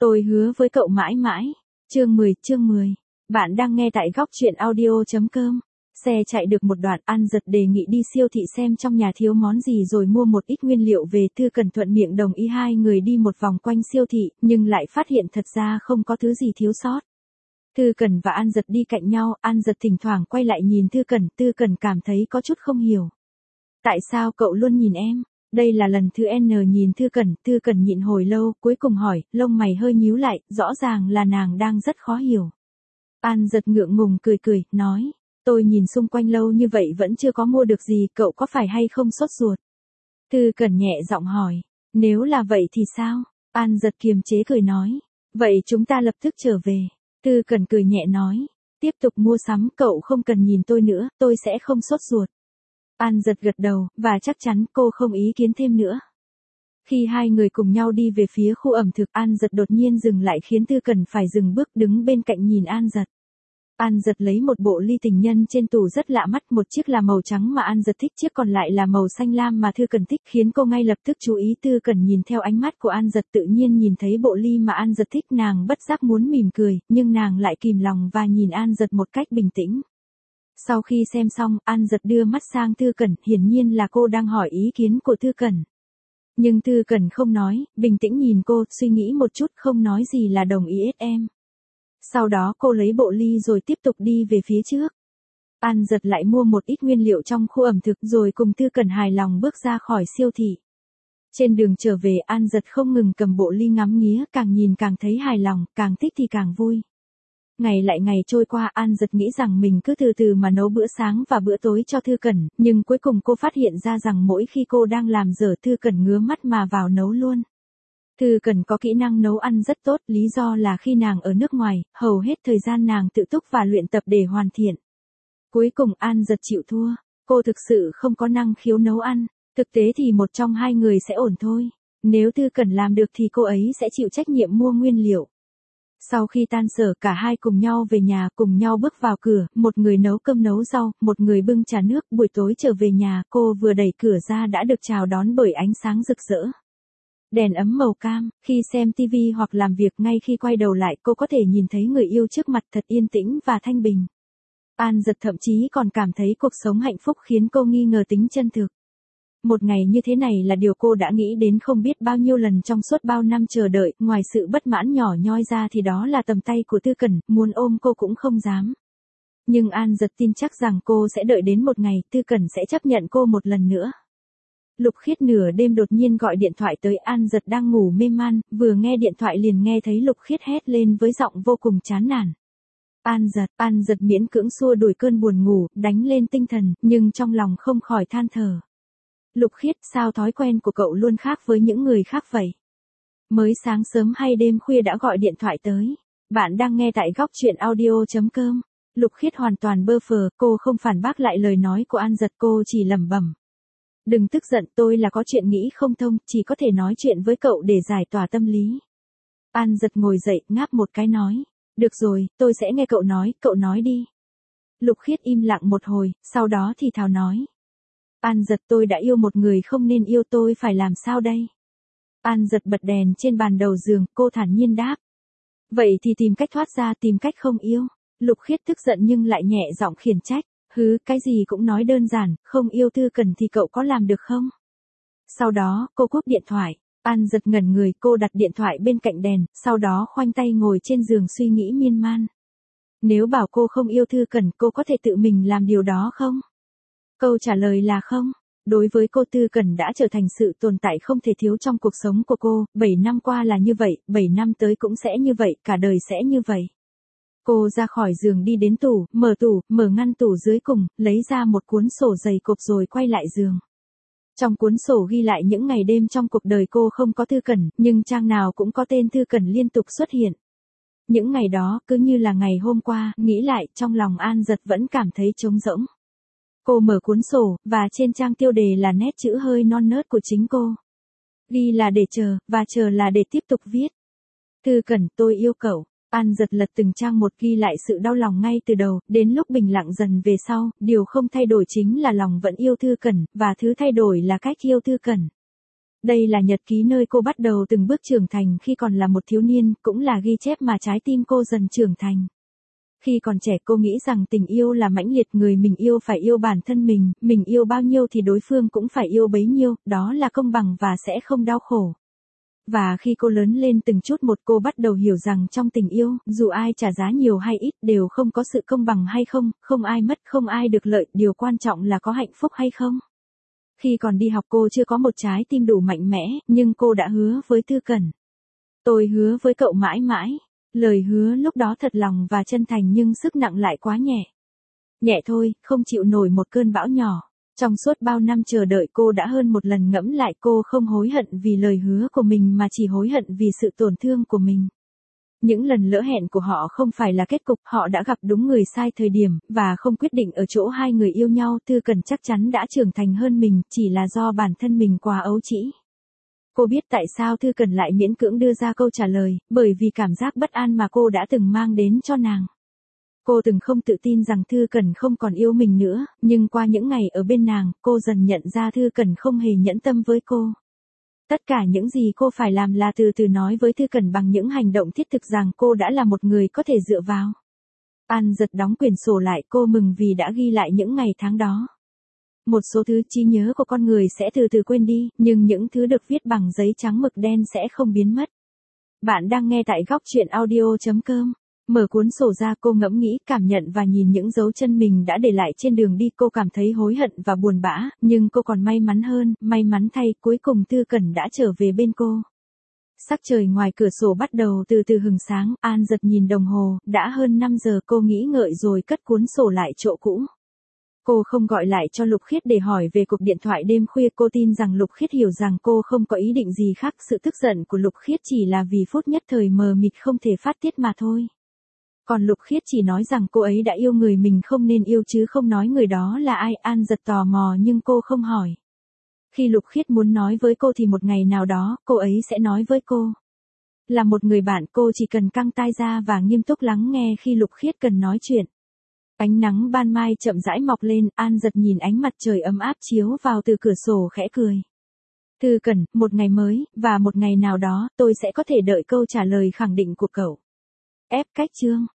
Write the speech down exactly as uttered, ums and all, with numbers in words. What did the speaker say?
Tôi hứa với cậu mãi mãi. Chương mười, chương mười. Bạn đang nghe tại góc truyện audio chấm com. Xe chạy được một đoạn, An Giật đề nghị đi siêu thị xem trong nhà thiếu món gì rồi mua một ít nguyên liệu về. Thư Cần thuận miệng đồng ý, hai người đi một vòng quanh siêu thị, nhưng lại phát hiện thật ra không có thứ gì thiếu sót. Thư Cần và An Giật đi cạnh nhau, An Giật thỉnh thoảng quay lại nhìn Thư Cần, Thư Cần cảm thấy có chút không hiểu. Tại sao cậu luôn nhìn em? Đây là lần thứ N nhìn Thư Cần, Thư Cần nhịn hồi lâu, cuối cùng hỏi, lông mày hơi nhíu lại, rõ ràng là nàng đang rất khó hiểu. An Giật ngượng ngùng cười cười, nói, tôi nhìn xung quanh lâu như vậy vẫn chưa có mua được gì, cậu có phải hay không sốt ruột? Thư Cần nhẹ giọng hỏi, nếu là vậy thì sao? An Giật kiềm chế cười nói, vậy chúng ta lập tức trở về. Thư Cần cười nhẹ nói, tiếp tục mua sắm, cậu không cần nhìn tôi nữa, tôi sẽ không sốt ruột. An Giật gật đầu, và chắc chắn cô không ý kiến thêm nữa. Khi hai người cùng nhau đi về phía khu ẩm thực, An Giật đột nhiên dừng lại khiến Thư Cần phải dừng bước, đứng bên cạnh nhìn An Giật. An Giật lấy một bộ ly tình nhân trên tủ rất lạ mắt, một chiếc là màu trắng mà An Giật thích, chiếc còn lại là màu xanh lam mà Thư Cần thích, khiến cô ngay lập tức chú ý. Thư Cần nhìn theo ánh mắt của An Giật, tự nhiên nhìn thấy bộ ly mà An Giật thích, nàng bất giác muốn mỉm cười, nhưng nàng lại kìm lòng và nhìn An Giật một cách bình tĩnh. Sau khi xem xong, An Giật đưa mắt sang Thư Cần, hiển nhiên là cô đang hỏi ý kiến của Thư Cần. Nhưng Thư Cần không nói, bình tĩnh nhìn cô, suy nghĩ một chút, không nói gì là đồng ý hết em. Sau đó cô lấy bộ ly rồi tiếp tục đi về phía trước. An Giật lại mua một ít nguyên liệu trong khu ẩm thực rồi cùng Thư Cần hài lòng bước ra khỏi siêu thị. Trên đường trở về, An Giật không ngừng cầm bộ ly ngắm nghía, càng nhìn càng thấy hài lòng, càng thích thì càng vui. Ngày lại ngày trôi qua, An Giật nghĩ rằng mình cứ từ từ mà nấu bữa sáng và bữa tối cho Thư Cần, nhưng cuối cùng cô phát hiện ra rằng mỗi khi cô đang làm dở, Thư Cần ngứa mắt mà vào nấu luôn. Thư Cần có kỹ năng nấu ăn rất tốt, lý do là khi nàng ở nước ngoài, hầu hết thời gian nàng tự túc và luyện tập để hoàn thiện. Cuối cùng An Giật chịu thua, cô thực sự không có năng khiếu nấu ăn, thực tế thì một trong hai người sẽ ổn thôi. Nếu Thư Cần làm được thì cô ấy sẽ chịu trách nhiệm mua nguyên liệu. Sau khi tan sở, cả hai cùng nhau về nhà, cùng nhau bước vào cửa, một người nấu cơm nấu rau, một người bưng trà nước. Buổi tối trở về nhà, cô vừa đẩy cửa ra đã được chào đón bởi ánh sáng rực rỡ. Đèn ấm màu cam, khi xem tivi hoặc làm việc, ngay khi quay đầu lại cô có thể nhìn thấy người yêu trước mặt, thật yên tĩnh và thanh bình. An Giật thậm chí còn cảm thấy cuộc sống hạnh phúc, khiến cô nghi ngờ tính chân thực. Một ngày như thế này là điều cô đã nghĩ đến không biết bao nhiêu lần trong suốt bao năm chờ đợi, ngoài sự bất mãn nhỏ nhoi ra thì đó là tầm tay của Thư Cần, muốn ôm cô cũng không dám. Nhưng An Giật tin chắc rằng cô sẽ đợi đến một ngày, Thư Cần sẽ chấp nhận cô một lần nữa. Lục Khiết nửa đêm đột nhiên gọi điện thoại tới. An Giật đang ngủ mê man, vừa nghe điện thoại liền nghe thấy Lục Khiết hét lên với giọng vô cùng chán nản. An Giật, An Giật miễn cưỡng xua đuổi cơn buồn ngủ, đánh lên tinh thần, nhưng trong lòng không khỏi than thở. Lục Khiết, sao thói quen của cậu luôn khác với những người khác vậy? Mới sáng sớm hay đêm khuya đã gọi điện thoại tới? Bạn đang nghe tại góc truyện audio chấm com. Lục Khiết hoàn toàn bơ phờ, cô không phản bác lại lời nói của An Giật, cô chỉ lẩm bẩm. Đừng tức giận, tôi là có chuyện nghĩ không thông, chỉ có thể nói chuyện với cậu để giải tỏa tâm lý. An Giật ngồi dậy, ngáp một cái nói. Được rồi, tôi sẽ nghe cậu nói, cậu nói đi. Lục Khiết im lặng một hồi, sau đó thì thào nói. An Giật, tôi đã yêu một người không nên yêu, tôi phải làm sao đây? An Giật bật đèn trên bàn đầu giường, cô thản nhiên đáp. Vậy thì tìm cách thoát ra, tìm cách không yêu. Lục Khiết tức giận nhưng lại nhẹ giọng khiển trách. Hứ, cái gì cũng nói đơn giản, không yêu Thư Cần thì cậu có làm được không? Sau đó, cô cúp điện thoại. An Giật ngẩn người, cô đặt điện thoại bên cạnh đèn, sau đó khoanh tay ngồi trên giường suy nghĩ miên man. Nếu bảo cô không yêu Thư Cần, cô có thể tự mình làm điều đó không? Câu trả lời là không. Đối với cô, Thư Cần đã trở thành sự tồn tại không thể thiếu trong cuộc sống của cô, bảy năm qua là như vậy, bảy năm tới cũng sẽ như vậy, cả đời sẽ như vậy. Cô ra khỏi giường đi đến tủ, mở tủ, mở ngăn tủ dưới cùng, lấy ra một cuốn sổ dày cộp rồi quay lại giường. Trong cuốn sổ ghi lại những ngày đêm trong cuộc đời cô không có Thư Cần, nhưng trang nào cũng có tên Thư Cần liên tục xuất hiện. Những ngày đó cứ như là ngày hôm qua, nghĩ lại, trong lòng An Giật vẫn cảm thấy trống rỗng. Cô mở cuốn sổ, và trên trang tiêu đề là nét chữ hơi non nớt của chính cô. Ghi là để chờ, và chờ là để tiếp tục viết. Thư Cần, tôi yêu cậu. An Giật lật từng trang một, ghi lại sự đau lòng ngay từ đầu, đến lúc bình lặng dần về sau, điều không thay đổi chính là lòng vẫn yêu Thư Cần, và thứ thay đổi là cách yêu Thư Cần. Đây là nhật ký nơi cô bắt đầu từng bước trưởng thành khi còn là một thiếu niên, cũng là ghi chép mà trái tim cô dần trưởng thành. Khi còn trẻ cô nghĩ rằng tình yêu là mãnh liệt, người mình yêu phải yêu bản thân mình, mình yêu bao nhiêu thì đối phương cũng phải yêu bấy nhiêu, đó là công bằng và sẽ không đau khổ. Và khi cô lớn lên từng chút một cô bắt đầu hiểu rằng trong tình yêu, dù ai trả giá nhiều hay ít đều không có sự công bằng hay không, không ai mất không ai được lợi, điều quan trọng là có hạnh phúc hay không. Khi còn đi học cô chưa có một trái tim đủ mạnh mẽ, nhưng cô đã hứa với Thư Cẩn. Tôi hứa với cậu mãi mãi. Lời hứa lúc đó thật lòng và chân thành nhưng sức nặng lại quá nhẹ. Nhẹ thôi, không chịu nổi một cơn bão nhỏ. Trong suốt bao năm chờ đợi cô đã hơn một lần ngẫm lại, cô không hối hận vì lời hứa của mình mà chỉ hối hận vì sự tổn thương của mình. Những lần lỡ hẹn của họ không phải là kết cục, họ đã gặp đúng người sai thời điểm, và không quyết định ở chỗ hai người yêu nhau. Thư Cẩn chắc chắn đã trưởng thành hơn mình, chỉ là do bản thân mình quá ấu trĩ. Cô biết tại sao Thư Cẩn lại miễn cưỡng đưa ra câu trả lời, bởi vì cảm giác bất an mà cô đã từng mang đến cho nàng. Cô từng không tự tin rằng Thư Cẩn không còn yêu mình nữa, nhưng qua những ngày ở bên nàng, cô dần nhận ra Thư Cẩn không hề nhẫn tâm với cô. Tất cả những gì cô phải làm là từ từ nói với Thư Cẩn bằng những hành động thiết thực rằng cô đã là một người có thể dựa vào. An giật đóng quyển sổ lại, cô mừng vì đã ghi lại những ngày tháng đó. Một số thứ trí nhớ của con người sẽ từ từ quên đi, nhưng những thứ được viết bằng giấy trắng mực đen sẽ không biến mất. Bạn đang nghe tại góc truyện audio chấm com. Mở cuốn sổ ra, cô ngẫm nghĩ, cảm nhận và nhìn những dấu chân mình đã để lại trên đường đi. Cô cảm thấy hối hận và buồn bã, nhưng cô còn may mắn hơn, may mắn thay, cuối cùng Thư Cẩn đã trở về bên cô. Sắc trời ngoài cửa sổ bắt đầu từ từ hừng sáng, An giật nhìn đồng hồ, đã hơn năm giờ. Cô nghĩ ngợi rồi cất cuốn sổ lại chỗ cũ. Cô không gọi lại cho Lục Khiết để hỏi về cuộc điện thoại đêm khuya, cô tin rằng Lục Khiết hiểu rằng cô không có ý định gì khác, sự tức giận của Lục Khiết chỉ là vì phút nhất thời mờ mịt không thể phát tiết mà thôi. Còn Lục Khiết chỉ nói rằng cô ấy đã yêu người mình không nên yêu chứ không nói người đó là ai. An giật tò mò nhưng cô không hỏi. Khi Lục Khiết muốn nói với cô thì một ngày nào đó, cô ấy sẽ nói với cô. Là một người bạn, cô chỉ cần căng tai ra và nghiêm túc lắng nghe khi Lục Khiết cần nói chuyện. Ánh nắng ban mai chậm rãi mọc lên, An giật nhìn ánh mặt trời ấm áp chiếu vào từ cửa sổ khẽ cười. Thư Cẩn, một ngày mới, và một ngày nào đó, tôi sẽ có thể đợi câu trả lời khẳng định của cậu. Ép cách chương.